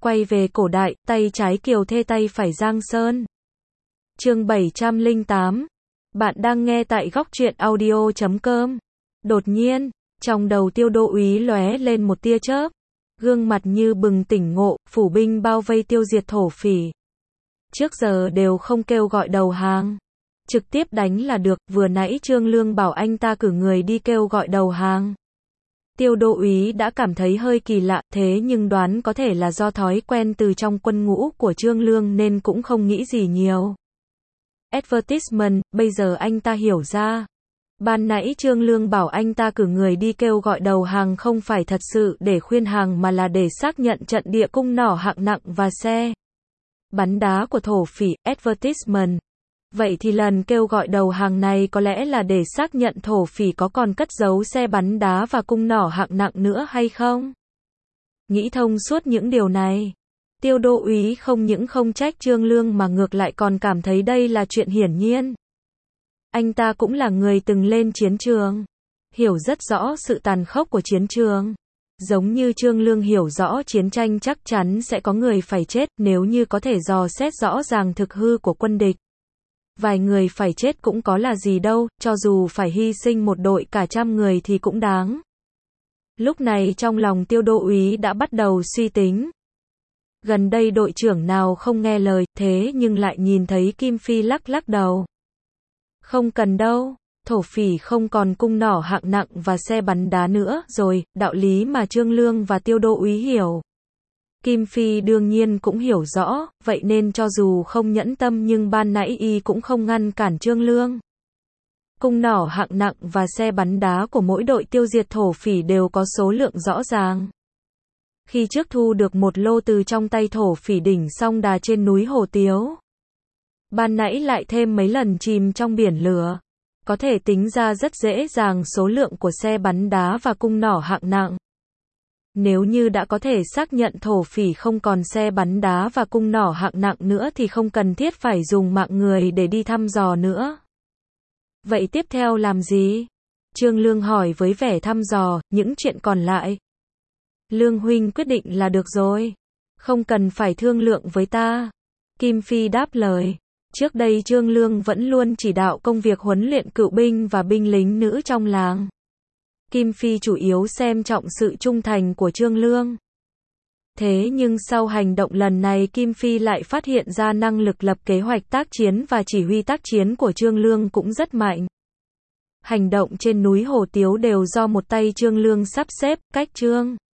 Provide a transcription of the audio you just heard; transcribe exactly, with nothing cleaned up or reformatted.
Quay về cổ đại, tay trái Kiều Thê tay phải Giang Sơn. Chương bảy trăm lẻ tám. Bạn đang nghe tại góc truyện audio chấm com. Đột nhiên, trong đầu Tiêu Đô úy lóe lên một tia chớp. Gương mặt như bừng tỉnh ngộ, phủ binh bao vây tiêu diệt thổ phỉ. Trước giờ đều không kêu gọi đầu hàng. Trực tiếp đánh là được, vừa nãy Trương Lương bảo anh ta cử người đi kêu gọi đầu hàng. Tiêu Đô úy đã cảm thấy hơi kỳ lạ, thế nhưng đoán có thể là do thói quen từ trong quân ngũ của Trương Lương nên cũng không nghĩ gì nhiều. Advertisement, bây giờ anh ta hiểu ra. Ban nãy Trương Lương bảo anh ta cử người đi kêu gọi đầu hàng không phải thật sự để khuyên hàng mà là để xác nhận trận địa cung nỏ hạng nặng và xe bắn đá của thổ phỉ. Advertisement. Vậy thì lần kêu gọi đầu hàng này có lẽ là để xác nhận thổ phỉ có còn cất giấu xe bắn đá và cung nỏ hạng nặng nữa hay không? Nghĩ thông suốt những điều này, Tiêu Đô úy không những không trách Trương Lương mà ngược lại còn cảm thấy đây là chuyện hiển nhiên. Anh ta cũng là người từng lên chiến trường, hiểu rất rõ sự tàn khốc của chiến trường. Giống như Trương Lương hiểu rõ chiến tranh chắc chắn sẽ có người phải chết, nếu như có thể dò xét rõ ràng thực hư của quân địch. Vài người phải chết cũng có là gì đâu, cho dù phải hy sinh một đội cả trăm người thì cũng đáng. Lúc này trong lòng Tiêu Đô úy đã bắt đầu suy tính. Gần đây đội trưởng nào không nghe lời, thế nhưng lại nhìn thấy Kim Phi lắc lắc đầu. Không cần đâu, thổ phỉ không còn cung nỏ hạng nặng và xe bắn đá nữa rồi, đạo lý mà Trương Lương và Tiêu Đô úy hiểu. Kim Phi đương nhiên cũng hiểu rõ, vậy nên cho dù không nhẫn tâm nhưng ban nãy y cũng không ngăn cản Trương Lương. Cung nỏ hạng nặng và xe bắn đá của mỗi đội tiêu diệt thổ phỉ đều có số lượng rõ ràng. Khi trước thu được một lô từ trong tay thổ phỉ đỉnh song đà trên núi Hồ Tiếu. Ban nãy lại thêm mấy lần chìm trong biển lửa. Có thể tính ra rất dễ dàng số lượng của xe bắn đá và cung nỏ hạng nặng. Nếu như đã có thể xác nhận thổ phỉ không còn xe bắn đá và cung nỏ hạng nặng nữa thì không cần thiết phải dùng mạng người để đi thăm dò nữa. Vậy tiếp theo làm gì? Trương Lương hỏi với vẻ thăm dò, những chuyện còn lại. Lương huynh quyết định là được rồi. Không cần phải thương lượng với ta. Kim Phi đáp lời. Trước đây Trương Lương vẫn luôn chỉ đạo công việc huấn luyện cựu binh và binh lính nữ trong làng. Kim Phi chủ yếu xem trọng sự trung thành của Trương Lương. Thế nhưng sau hành động lần này Kim Phi lại phát hiện ra năng lực lập kế hoạch tác chiến và chỉ huy tác chiến của Trương Lương cũng rất mạnh. Hành động trên núi Hồ Tiếu đều do một tay Trương Lương sắp xếp, cách Trương